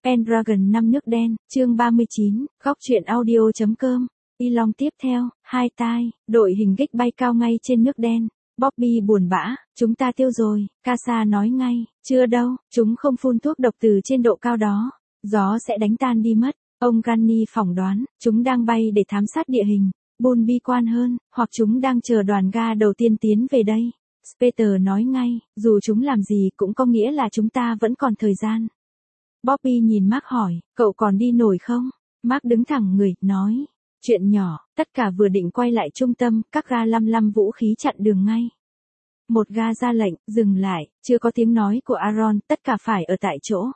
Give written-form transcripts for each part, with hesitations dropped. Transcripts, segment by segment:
Pendragon 5 nước đen, chương 39, góc truyện audio.com. Elon tiếp theo, hai tai, đội hình kích bay cao ngay trên nước đen. Bobby buồn bã, chúng ta tiêu rồi, Casa nói ngay, chưa đâu, chúng không phun thuốc độc từ trên độ cao đó, gió sẽ đánh tan đi mất. Ông Gunny phỏng đoán, chúng đang bay để thám sát địa hình. Bull bi quan hơn, hoặc chúng đang chờ đoàn ga đầu tiên tiến về đây. Speter nói ngay, dù chúng làm gì cũng có nghĩa là chúng ta vẫn còn thời gian. Bobby nhìn Mark hỏi, cậu còn đi nổi không? Mark đứng thẳng người, nói, chuyện nhỏ, tất cả vừa định quay lại trung tâm, các ga lăm vũ khí chặn đường ngay. Một ga ra lệnh, dừng lại, chưa có tiếng nói của Aaron, tất cả phải ở tại chỗ.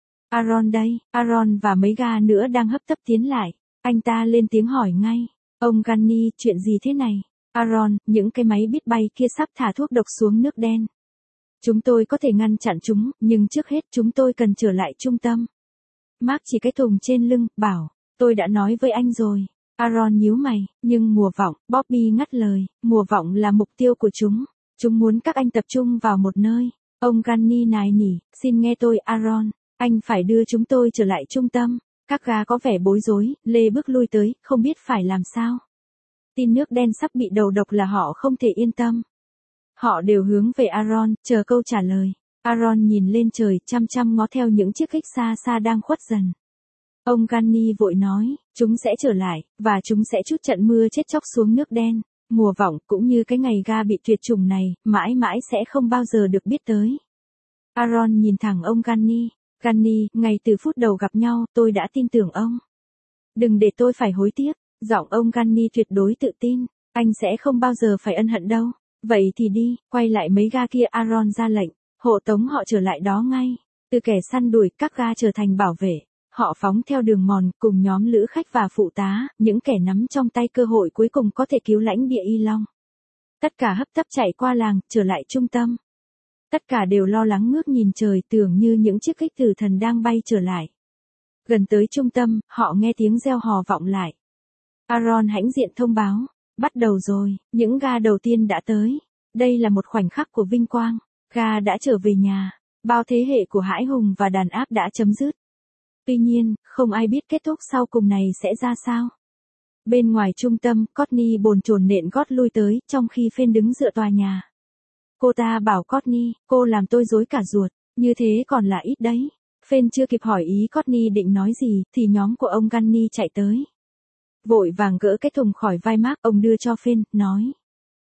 Aaron đây, Aaron và mấy ga nữa đang hấp tấp tiến lại. Anh ta lên tiếng hỏi ngay, ông Gunny, chuyện gì thế này? Aaron, những cái máy biết bay kia sắp thả thuốc độc xuống nước đen. Chúng tôi có thể ngăn chặn chúng, nhưng trước hết chúng tôi cần trở lại trung tâm. Mark chỉ cái thùng trên lưng, bảo, tôi đã nói với anh rồi. Aaron nhíu mày, nhưng mùa vọng, Bobby ngắt lời, mùa vọng là mục tiêu của chúng. Chúng muốn các anh tập trung vào một nơi. Ông Gunny nài nỉ, xin nghe tôi Aaron, anh phải đưa chúng tôi trở lại trung tâm. Các ga có vẻ bối rối, lê bước lui tới, không biết phải làm sao. Tin nước đen sắp bị đầu độc là họ không thể yên tâm. Họ đều hướng về Aaron, chờ câu trả lời. Aaron nhìn lên trời, chăm chăm ngó theo những chiếc kích xa xa đang khuất dần. Ông Gunny vội nói, chúng sẽ trở lại, và chúng sẽ trút trận mưa chết chóc xuống nước đen. Mùa vọng, cũng như cái ngày ga bị tuyệt chủng này, mãi mãi sẽ không bao giờ được biết tới. Aaron nhìn thẳng ông Gunny. Gunny, ngay từ phút đầu gặp nhau, tôi đã tin tưởng ông. Đừng để tôi phải hối tiếc. Giọng ông Gunny tuyệt đối tự tin. Anh sẽ không bao giờ phải ân hận đâu. Vậy thì đi, quay lại mấy ga kia. Aaron ra lệnh, hộ tống họ trở lại đó ngay. Từ kẻ săn đuổi, các ga trở thành bảo vệ. Họ phóng theo đường mòn, cùng nhóm lữ khách và phụ tá, những kẻ nắm trong tay cơ hội cuối cùng có thể cứu lãnh địa Elon. Tất cả hấp tấp chạy qua làng, trở lại trung tâm. Tất cả đều lo lắng ngước nhìn trời, tưởng như những chiếc kích tử thần đang bay trở lại. Gần tới trung tâm, họ nghe tiếng reo hò vọng lại. Aaron hãnh diện thông báo, bắt đầu rồi, những ga đầu tiên đã tới. Đây là một khoảnh khắc của vinh quang, ga đã trở về nhà, bao thế hệ của hãi hùng và đàn áp đã chấm dứt. Tuy nhiên, không ai biết kết thúc sau cùng này sẽ ra sao. Bên ngoài trung tâm, Courtney bồn chồn nện gót lui tới, trong khi Finn đứng dựa tòa nhà. Cô ta bảo Courtney, cô làm tôi rối cả ruột, như thế còn là ít đấy. Finn chưa kịp hỏi ý Courtney định nói gì, thì nhóm của ông Gunny chạy tới. Vội vàng gỡ cái thùng khỏi vai Mark, ông đưa cho Finn, nói.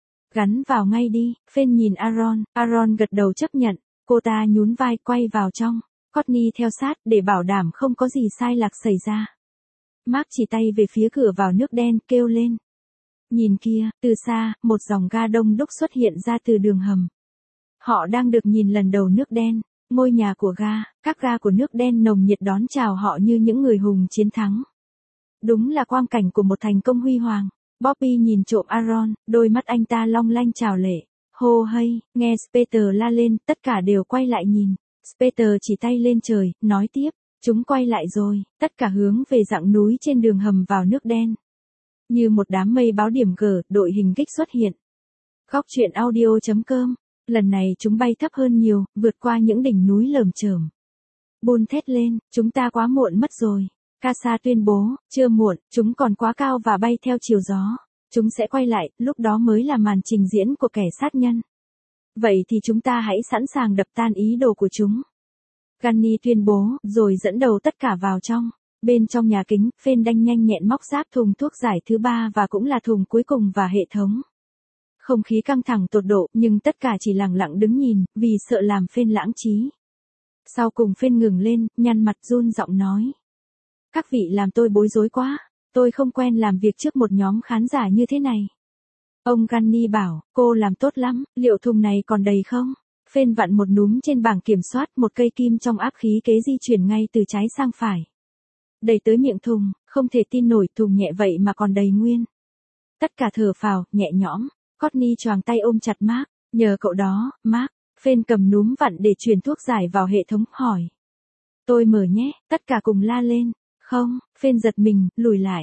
Gắn vào ngay đi. Finn nhìn Aaron gật đầu chấp nhận, cô ta nhún vai quay vào trong. Courtney theo sát, để bảo đảm không có gì sai lạc xảy ra. Mark chỉ tay về phía cửa vào nước đen, kêu lên. Nhìn kia, từ xa, một dòng ga đông đúc xuất hiện ra từ đường hầm. Họ đang được nhìn lần đầu nước đen, ngôi nhà của ga, các ga của nước đen nồng nhiệt đón chào họ như những người hùng chiến thắng. Đúng là quang cảnh của một thành công huy hoàng. Bobby nhìn trộm Aaron, đôi mắt anh ta long lanh trào lệ. Hô hay, nghe Speter la lên, tất cả đều quay lại nhìn. Speter chỉ tay lên trời, nói tiếp, chúng quay lại rồi, tất cả hướng về dặng núi trên đường hầm vào nước đen. Như một đám mây báo điểm G, đội hình kích xuất hiện. Góc truyện audio.com, lần này chúng bay thấp hơn nhiều, vượt qua những đỉnh núi lởm chởm. Bull thét lên, chúng ta quá muộn mất rồi. Casa tuyên bố, chưa muộn, chúng còn quá cao và bay theo chiều gió. Chúng sẽ quay lại, lúc đó mới là màn trình diễn của kẻ sát nhân. Vậy thì chúng ta hãy sẵn sàng đập tan ý đồ của chúng. Gunny tuyên bố, rồi dẫn đầu tất cả vào trong. Bên trong nhà kính, Finn đanh nhanh nhẹn móc giáp thùng thuốc giải thứ 3 và cũng là thùng cuối cùng và hệ thống. Không khí căng thẳng tột độ, nhưng tất cả chỉ lặng lặng đứng nhìn, vì sợ làm Finn lãng trí. Sau cùng Finn ngừng lên, nhăn mặt run giọng nói. Các vị làm tôi bối rối quá, tôi không quen làm việc trước một nhóm khán giả như thế này. Ông Gunny bảo, cô làm tốt lắm, liệu thùng này còn đầy không? Finn vặn một núm trên bảng kiểm soát, một cây kim trong áp khí kế di chuyển ngay từ trái sang phải. Đầy tới miệng thùng, không thể tin nổi, thùng nhẹ vậy mà còn đầy nguyên. Tất cả thở phào, nhẹ nhõm. Courtney choàng tay ôm chặt Mark, nhờ cậu đó, Mark. Finn cầm núm vặn để truyền thuốc giải vào hệ thống, hỏi. Tôi mở nhé, tất cả cùng la lên. Không, Finn giật mình, lùi lại.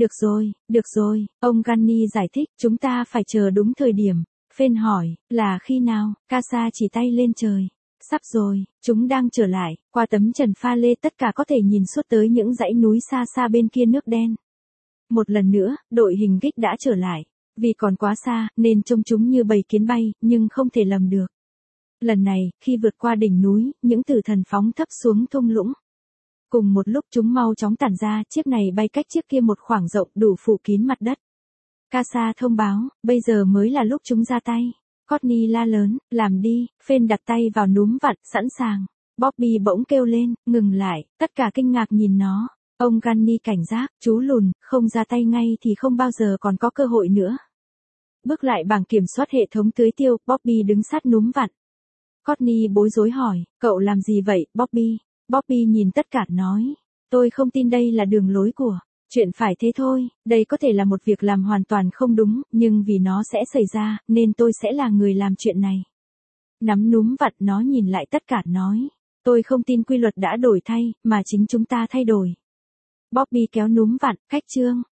Được rồi, ông Gunny giải thích, chúng ta phải chờ đúng thời điểm. Finn hỏi, là khi nào? Casa chỉ tay lên trời. Sắp rồi, chúng đang trở lại, qua tấm trần pha lê tất cả có thể nhìn suốt tới những dãy núi xa xa bên kia nước đen. Một lần nữa, đội hình kích đã trở lại. Vì còn quá xa, nên trông chúng như bầy kiến bay, nhưng không thể lầm được. Lần này, khi vượt qua đỉnh núi, những tử thần phóng thấp xuống thung lũng. Cùng một lúc chúng mau chóng tản ra, chiếc này bay cách chiếc kia một khoảng rộng đủ phủ kín mặt đất. Casa thông báo, bây giờ mới là lúc chúng ra tay. Courtney la lớn, làm đi, Finn đặt tay vào núm vặn, sẵn sàng. Bobby bỗng kêu lên, ngừng lại, tất cả kinh ngạc nhìn nó. Ông Gunny cảnh giác, chú lùn, không ra tay ngay thì không bao giờ còn có cơ hội nữa. Bước lại bảng kiểm soát hệ thống tưới tiêu, Bobby đứng sát núm vặn. Courtney bối rối hỏi, cậu làm gì vậy, Bobby? Bobby nhìn tất cả nói, tôi không tin đây là đường lối của. Chuyện phải thế thôi, đây có thể là một việc làm hoàn toàn không đúng, nhưng vì nó sẽ xảy ra, nên tôi sẽ là người làm chuyện này. Nắm núm vặn nó nhìn lại tất cả nói, tôi không tin quy luật đã đổi thay, mà chính chúng ta thay đổi. Bobby kéo núm vặn, cách chương.